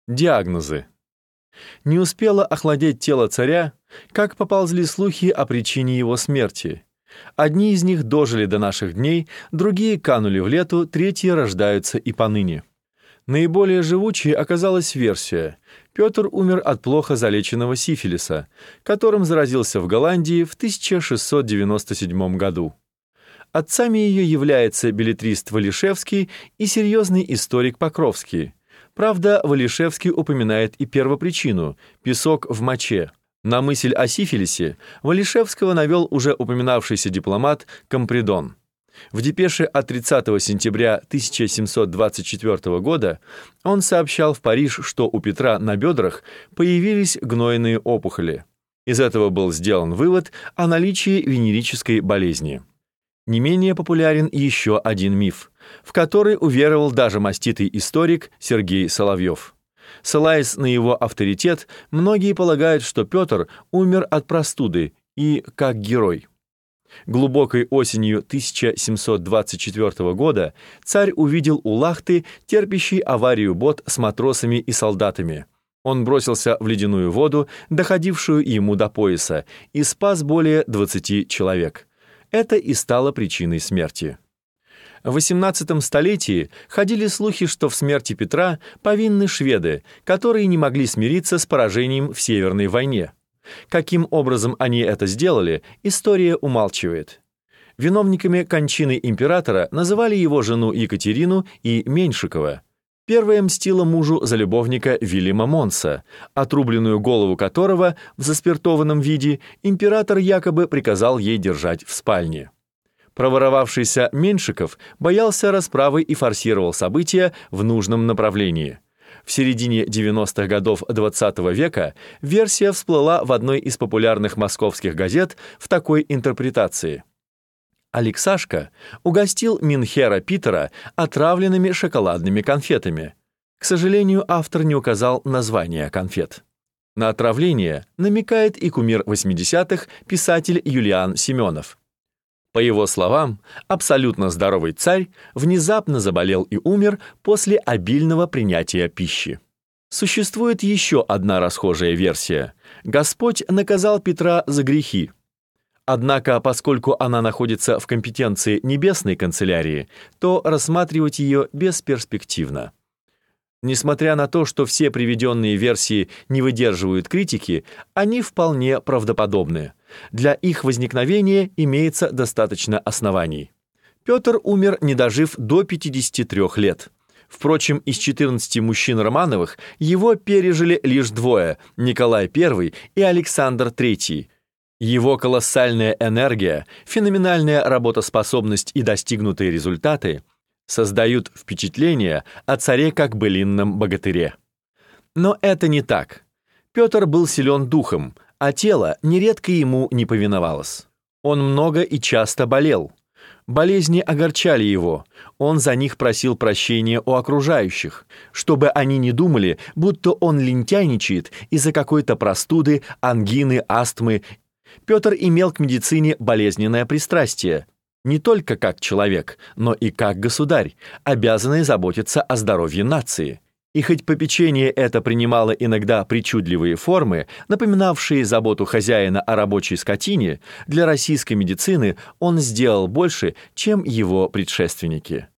Диагнозы. Не успело охладеть тело царя, как поползли слухи о причине его смерти. Одни из них дожили до наших дней, другие канули в лету, третьи рождаются и поныне. Наиболее живучей оказалась версия: Петр умер от плохо залеченного сифилиса, которым заразился в Голландии в 1697 году. Отцами ее является беллетрист Валишевский и серьезный историк Покровский. Правда, Валишевский упоминает и первопричину – песок в моче. На мысль о сифилисе Валишевского навел уже упоминавшийся дипломат Компридон. В депеше от 30 сентября 1724 года он сообщал в Париж, что у Петра на бедрах появились гнойные опухоли. Из этого был сделан вывод о наличии венерической болезни. Не менее популярен еще один миф, в который уверовал даже маститый историк Сергей Соловьев. Ссылаясь на его авторитет, многие полагают, что Петр умер от простуды и как герой. Глубокой осенью 1724 года царь увидел у Лахты терпящий аварию бот с матросами и солдатами. Он бросился в ледяную воду, доходившую ему до пояса, и спас более 20 человек. Это и стало причиной смерти. В XVIII столетии ходили слухи, что в смерти Петра повинны шведы, которые не могли смириться с поражением в Северной войне. Каким образом они это сделали, история умалчивает. Виновниками кончины императора называли его жену Екатерину и Меньшикова. Первая мстила мужу за любовника Вильяма Монса, отрубленную голову которого в заспиртованном виде император якобы приказал ей держать в спальне. Проворовавшийся Меньшиков боялся расправы и форсировал события в нужном направлении. В середине 90-х годов XX века версия всплыла в одной из популярных московских газет в такой интерпретации. Алексашка угостил Минхера Питера отравленными шоколадными конфетами. К сожалению, автор не указал название конфет. На отравление намекает и кумир 80-х писатель Юлиан Семенов. По его словам, абсолютно здоровый царь внезапно заболел и умер после обильного принятия пищи. Существует еще одна расхожая версия. Господь наказал Петра за грехи. Однако, поскольку она находится в компетенции небесной канцелярии, то рассматривать ее бесперспективно. Несмотря на то, что все приведенные версии не выдерживают критики, они вполне правдоподобны. Для их возникновения имеется достаточно оснований. Петр умер, не дожив до 53 лет. Впрочем, из 14 мужчин Романовых его пережили лишь двое – Николай I и Александр III. Его колоссальная энергия, феноменальная работоспособность и достигнутые результаты создают впечатление о царе как былинном богатыре. Но это не так. Петр был силен духом, а тело нередко ему не повиновалось. Он много и часто болел. Болезни огорчали его, он за них просил прощения у окружающих, чтобы они не думали, будто он лентяйничает из-за какой-то простуды, ангины, астмы. Петр имел к медицине болезненное пристрастие, не только как человек, но и как государь, обязанный заботиться о здоровье нации. И хоть попечение это принимало иногда причудливые формы, напоминавшие заботу хозяина о рабочей скотине, для российской медицины он сделал больше, чем его предшественники.